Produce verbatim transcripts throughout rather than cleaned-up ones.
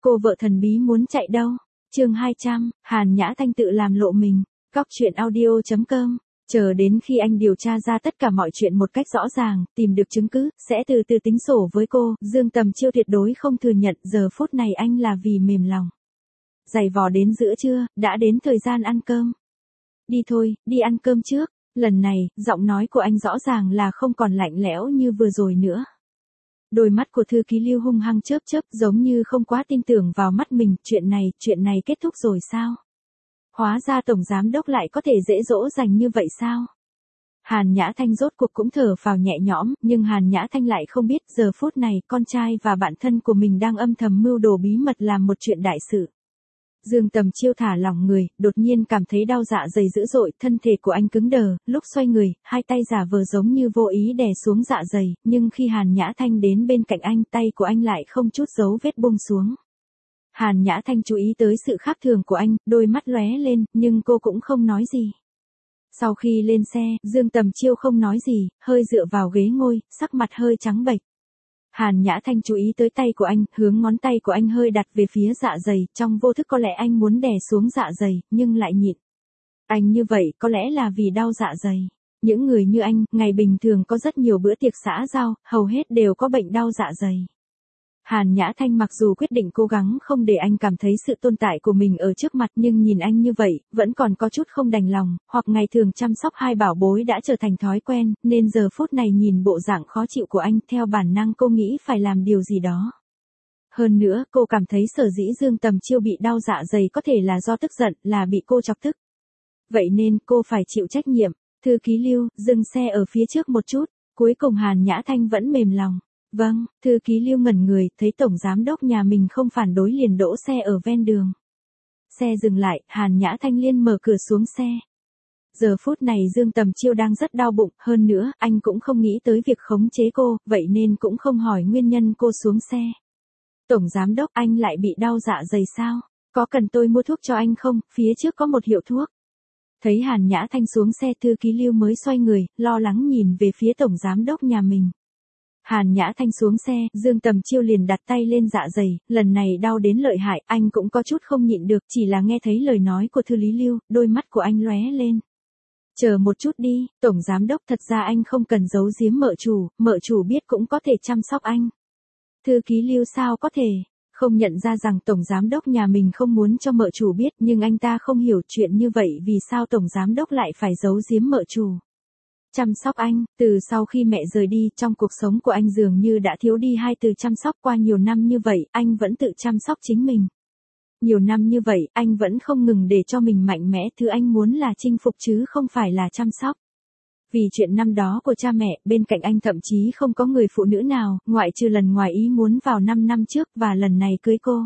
cô vợ thần bí muốn chạy đâu? Chương hai trăm, Hàn Nhã Thanh tự làm lộ mình. Góc truyện audio chấm com. Chờ đến khi anh điều tra ra tất cả mọi chuyện một cách rõ ràng, tìm được chứng cứ, sẽ từ từ tính sổ với cô. Dương Tầm Chiêu tuyệt đối không thừa nhận giờ phút này anh là vì mềm lòng. Giày vò đến giữa trưa, đã đến thời gian ăn cơm. Đi thôi, đi ăn cơm trước. Lần này, giọng nói của anh rõ ràng là không còn lạnh lẽo như vừa rồi nữa. Đôi mắt của thư ký Lưu hung hăng chớp chớp, giống như không quá tin tưởng vào mắt mình. Chuyện này, chuyện này kết thúc rồi sao? Hóa ra tổng giám đốc lại có thể dễ dỗ dành như vậy sao? Hàn Nhã Thanh rốt cuộc cũng thở phào nhẹ nhõm, nhưng Hàn Nhã Thanh lại không biết giờ phút này con trai và bạn thân của mình đang âm thầm mưu đồ bí mật làm một chuyện đại sự. Dương Tầm Chiêu thả lỏng người, đột nhiên cảm thấy đau dạ dày dữ dội, thân thể của anh cứng đờ, lúc xoay người, hai tay giả vờ giống như vô ý đè xuống dạ dày, nhưng khi Hàn Nhã Thanh đến bên cạnh anh, tay của anh lại không chút dấu vết buông xuống. Hàn Nhã Thanh chú ý tới sự khác thường của anh, đôi mắt lóe lên, nhưng cô cũng không nói gì. Sau khi lên xe, Dương Tầm Chiêu không nói gì, hơi dựa vào ghế ngồi, sắc mặt hơi trắng bệch. Hàn Nhã Thanh chú ý tới tay của anh, hướng ngón tay của anh hơi đặt về phía dạ dày, trong vô thức có lẽ anh muốn đè xuống dạ dày, nhưng lại nhịn. Anh như vậy có lẽ là vì đau dạ dày. Những người như anh, ngày bình thường có rất nhiều bữa tiệc xã giao, hầu hết đều có bệnh đau dạ dày. Hàn Nhã Thanh mặc dù quyết định cố gắng không để anh cảm thấy sự tồn tại của mình ở trước mặt, nhưng nhìn anh như vậy, vẫn còn có chút không đành lòng, hoặc ngày thường chăm sóc hai bảo bối đã trở thành thói quen, nên giờ phút này nhìn bộ dạng khó chịu của anh, theo bản năng cô nghĩ phải làm điều gì đó. Hơn nữa, cô cảm thấy sở dĩ Dương Tầm Chiêu bị đau dạ dày có thể là do tức giận, là bị cô chọc tức. Vậy nên, cô phải chịu trách nhiệm. Thư ký Lưu, dừng xe ở phía trước một chút, cuối cùng Hàn Nhã Thanh vẫn mềm lòng. Vâng, thư ký Lưu ngẩn người, thấy tổng giám đốc nhà mình không phản đối liền đỗ xe ở ven đường. Xe dừng lại, Hàn Nhã Thanh liên mở cửa xuống xe. Giờ phút này Dương Tầm Chiêu đang rất đau bụng, hơn nữa, anh cũng không nghĩ tới việc khống chế cô, vậy nên cũng không hỏi nguyên nhân cô xuống xe. Tổng giám đốc, anh lại bị đau dạ dày sao? Có cần tôi mua thuốc cho anh không? Phía trước có một hiệu thuốc. Thấy Hàn Nhã Thanh xuống xe, thư ký Lưu mới xoay người, lo lắng nhìn về phía tổng giám đốc nhà mình. Hàn Nhã Thanh xuống xe, Dương Tầm Chiêu liền đặt tay lên dạ dày, lần này đau đến lợi hại, anh cũng có chút không nhịn được, chỉ là nghe thấy lời nói của thư lý Lưu, đôi mắt của anh lóe lên. Chờ một chút đi, tổng giám đốc, thật ra anh không cần giấu giếm mợ chủ, mợ chủ biết cũng có thể chăm sóc anh. Thư ký Lưu sao có thể, không nhận ra rằng tổng giám đốc nhà mình không muốn cho mợ chủ biết, nhưng anh ta không hiểu chuyện như vậy vì sao tổng giám đốc lại phải giấu giếm mợ chủ. Chăm sóc anh, từ sau khi mẹ rời đi, trong cuộc sống của anh dường như đã thiếu đi hai từ chăm sóc. Qua nhiều năm như vậy, anh vẫn tự chăm sóc chính mình. Nhiều năm như vậy, anh vẫn không ngừng để cho mình mạnh mẽ, thứ anh muốn là chinh phục chứ không phải là chăm sóc. Vì chuyện năm đó của cha mẹ, bên cạnh anh thậm chí không có người phụ nữ nào, ngoại trừ lần ngoài ý muốn vào năm năm trước và lần này cưới cô.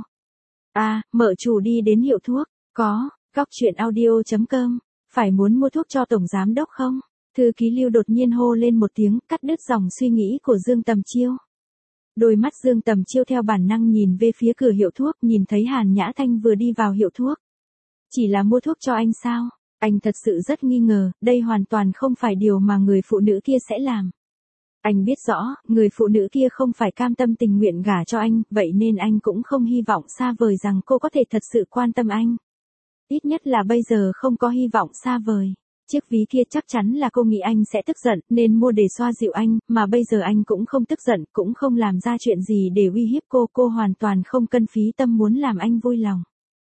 À, mợ chủ đi đến hiệu thuốc, có, góc truyện audio chấm com, phải muốn mua thuốc cho tổng giám đốc không? Thư ký Lưu đột nhiên hô lên một tiếng, cắt đứt dòng suy nghĩ của Dương Tầm Chiêu. Đôi mắt Dương Tầm Chiêu theo bản năng nhìn về phía cửa hiệu thuốc, nhìn thấy Hàn Nhã Thanh vừa đi vào hiệu thuốc. Chỉ là mua thuốc cho anh sao? Anh thật sự rất nghi ngờ, đây hoàn toàn không phải điều mà người phụ nữ kia sẽ làm. Anh biết rõ, người phụ nữ kia không phải cam tâm tình nguyện gả cho anh, vậy nên anh cũng không hy vọng xa vời rằng cô có thể thật sự quan tâm anh. Ít nhất là bây giờ không có hy vọng xa vời. Chiếc ví kia chắc chắn là cô nghĩ anh sẽ tức giận, nên mua để xoa dịu anh, mà bây giờ anh cũng không tức giận, cũng không làm ra chuyện gì để uy hiếp cô, cô hoàn toàn không cân phí tâm muốn làm anh vui lòng.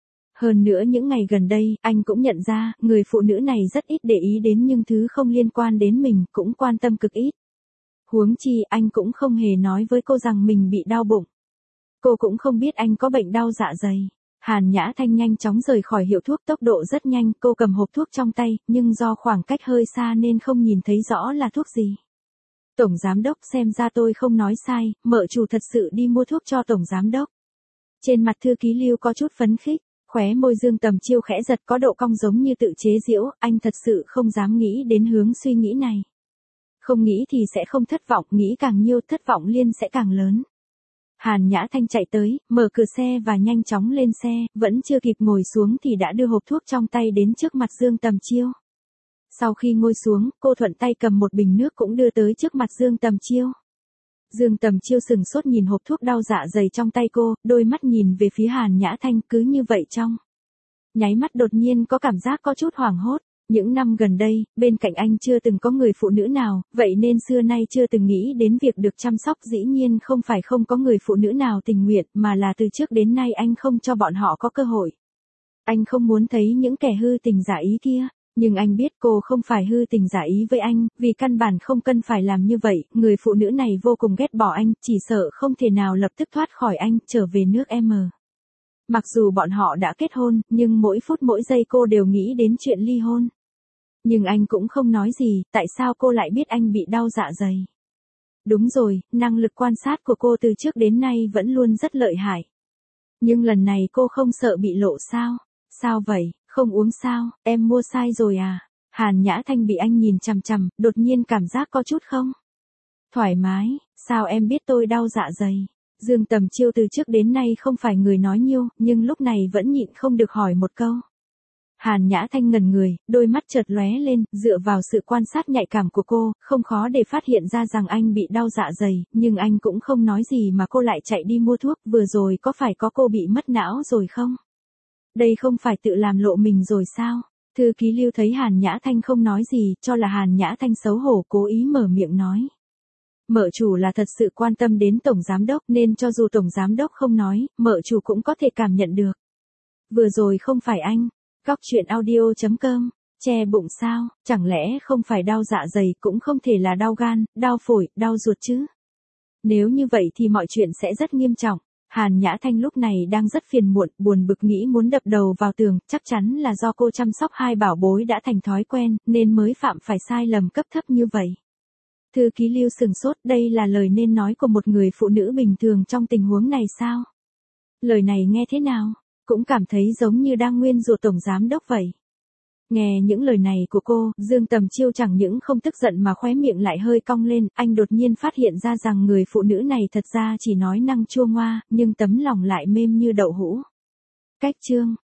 Hơn nữa những ngày gần đây, anh cũng nhận ra, người phụ nữ này rất ít để ý đến những thứ không liên quan đến mình, cũng quan tâm cực ít. Huống chi, anh cũng không hề nói với cô rằng mình bị đau bụng. Cô cũng không biết anh có bệnh đau dạ dày. Hàn Nhã Thanh nhanh chóng rời khỏi hiệu thuốc, tốc độ rất nhanh, cô cầm hộp thuốc trong tay, nhưng do khoảng cách hơi xa nên không nhìn thấy rõ là thuốc gì. Tổng giám đốc, xem ra tôi không nói sai, mợ chủ thật sự đi mua thuốc cho tổng giám đốc. Trên mặt thư ký Lưu có chút phấn khích, khóe môi Dương Tầm Chiêu khẽ giật, có độ cong giống như tự chế giễu, anh thật sự không dám nghĩ đến hướng suy nghĩ này. Không nghĩ thì sẽ không thất vọng, nghĩ càng nhiều thất vọng liên sẽ càng lớn. Hàn Nhã Thanh chạy tới, mở cửa xe và nhanh chóng lên xe, vẫn chưa kịp ngồi xuống thì đã đưa hộp thuốc trong tay đến trước mặt Dương Tầm Chiêu. Sau khi ngồi xuống, cô thuận tay cầm một bình nước cũng đưa tới trước mặt Dương Tầm Chiêu. Dương Tầm Chiêu sừng sốt nhìn hộp thuốc đau dạ dày trong tay cô, đôi mắt nhìn về phía Hàn Nhã Thanh cứ như vậy trong. Nháy mắt đột nhiên có cảm giác có chút hoảng hốt. Những năm gần đây, bên cạnh anh chưa từng có người phụ nữ nào, vậy nên xưa nay chưa từng nghĩ đến việc được chăm sóc. Dĩ nhiên không phải không có người phụ nữ nào tình nguyện, mà là từ trước đến nay anh không cho bọn họ có cơ hội. Anh không muốn thấy những kẻ hư tình giả ý kia, nhưng anh biết cô không phải hư tình giả ý với anh, vì căn bản không cần phải làm như vậy. Người phụ nữ này vô cùng ghét bỏ anh, chỉ sợ không thể nào lập tức thoát khỏi anh, trở về nước M. Mặc dù bọn họ đã kết hôn, nhưng mỗi phút mỗi giây cô đều nghĩ đến chuyện ly hôn. Nhưng anh cũng không nói gì, tại sao cô lại biết anh bị đau dạ dày? Đúng rồi, năng lực quan sát của cô từ trước đến nay vẫn luôn rất lợi hại. Nhưng lần này cô không sợ bị lộ sao? Sao vậy, không uống sao, em mua sai rồi à? Hàn Nhã Thanh bị anh nhìn chằm chằm, đột nhiên cảm giác có chút không thoải mái. Sao em biết tôi đau dạ dày? Dương Tầm Chiêu từ trước đến nay không phải người nói nhiêu, nhưng lúc này vẫn nhịn không được hỏi một câu. Hàn Nhã Thanh ngẩn người, đôi mắt chợt lóe lên, dựa vào sự quan sát nhạy cảm của cô, không khó để phát hiện ra rằng anh bị đau dạ dày, nhưng anh cũng không nói gì mà cô lại chạy đi mua thuốc. Vừa rồi có phải có cô bị mất não rồi không? Đây không phải tự làm lộ mình rồi sao? Thư ký Lưu thấy Hàn Nhã Thanh không nói gì, cho là Hàn Nhã Thanh xấu hổ cố ý mở miệng nói. Mợ chủ là thật sự quan tâm đến tổng giám đốc nên cho dù tổng giám đốc không nói, mợ chủ cũng có thể cảm nhận được. Vừa rồi không phải anh. Góc truyện audio chấm com, che bụng sao, chẳng lẽ không phải đau dạ dày, cũng không thể là đau gan, đau phổi, đau ruột chứ? Nếu như vậy thì mọi chuyện sẽ rất nghiêm trọng. Hàn Nhã Thanh lúc này đang rất phiền muộn, buồn bực nghĩ muốn đập đầu vào tường, chắc chắn là do cô chăm sóc hai bảo bối đã thành thói quen, nên mới phạm phải sai lầm cấp thấp như vậy. Thư ký Lưu sừng sốt, đây là lời nên nói của một người phụ nữ bình thường trong tình huống này sao? Lời này nghe thế nào? Cũng cảm thấy giống như đang nguyên rủa tổng giám đốc vậy. Nghe những lời này của cô, Dương Tầm Chiêu chẳng những không tức giận mà khóe miệng lại hơi cong lên, anh đột nhiên phát hiện ra rằng người phụ nữ này thật ra chỉ nói năng chua ngoa, nhưng tấm lòng lại mềm như đậu hũ. Cách chương